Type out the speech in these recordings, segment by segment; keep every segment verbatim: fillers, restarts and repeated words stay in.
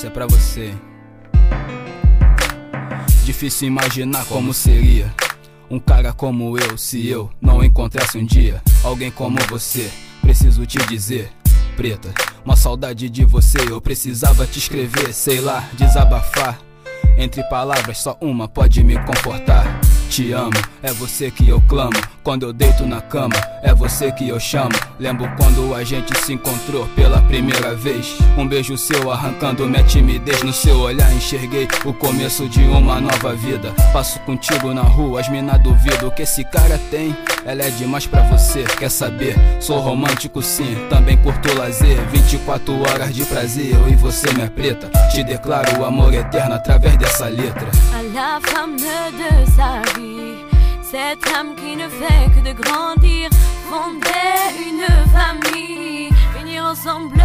Essa é pra você, hein? Difícil imaginar como seria um cara como eu, se eu não encontrasse um dia alguém como você. Preciso te dizer, preta, uma saudade de você. Eu precisava te escrever, sei lá, desabafar. Entre palavras só uma pode me confortar. Te amo, é você que eu clamo. Quando eu deito na cama, é você que eu chamo. Lembro quando a gente se encontrou pela primeira vez. Um beijo seu arrancando minha timidez. No seu olhar enxerguei o começo de uma nova vida. Passo contigo na rua, as mina duvidam. O que esse cara tem, ela é demais pra você. Quer saber? Sou romântico sim, também curto lazer. Vinte e quatro horas de prazer, eu e você minha preta. Te declaro o amor eterno através dessa letra. À la femme de sa vie, cette âme qui ne fait que de grandir, fonder une famille, finir ensemble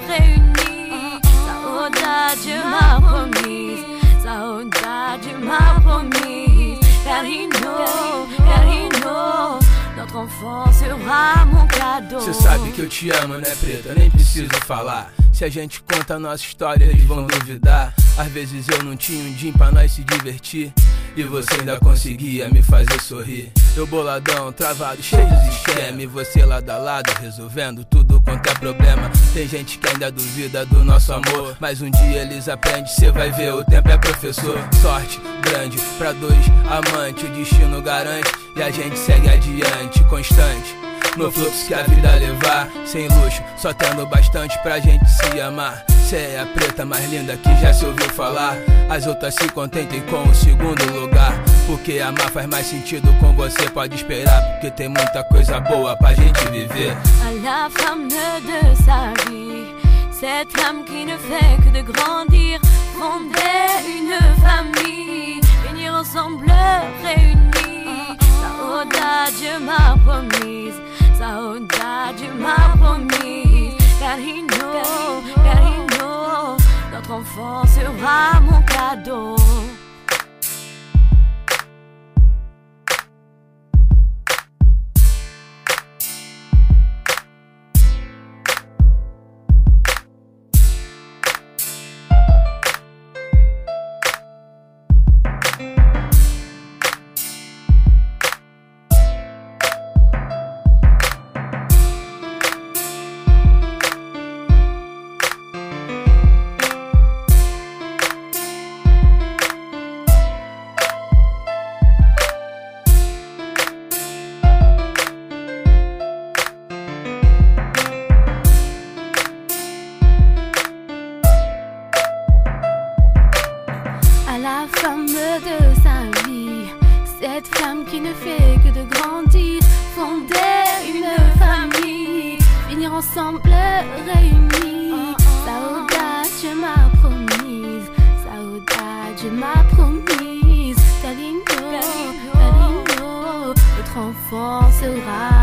réunis. Saoda, Dieu m'a promise, Saoda, Dieu m'a promise. Carino, Carino, notre enfant sera mon cadeau. Cê sabe que eu te amo, né preta? Nem preciso falar. Se a gente conta a nossa história, eles vão duvidar. Às vezes eu não tinha um din pra nós se divertir, e você ainda conseguia me fazer sorrir. Eu boladão, travado, cheio de esquema, e você lado a lado, resolvendo tudo quanto é problema. Tem gente que ainda duvida do nosso amor, mas um dia eles aprendem, cê vai ver, o tempo é professor. Sorte grande pra dois amantes, o destino garante, e a gente segue adiante, constante no fluxo que a vida levar, sem luxo, só tendo bastante pra gente se amar. Cê é a preta mais linda que já se ouviu falar. As outras se contentem com o segundo lugar, porque amar faz mais sentido com você, pode esperar, porque tem muita coisa boa pra gente viver. À la femme de sa vie, cette âme qui ne fait que de grandir, fonder une famille, finir ensemble réunis. Saoda, Dieu m'a promise, Saoda, Dieu m'a promise. Carino, Carino, notre enfant sera mon cadeau. La femme de sa vie, cette femme qui ne fait que de grandir, fonder une famille, finir ensemble réunis. Saoda, Dieu m'a promise, Saoda, Dieu m'a promise. Carino, Carino, notre enfant sera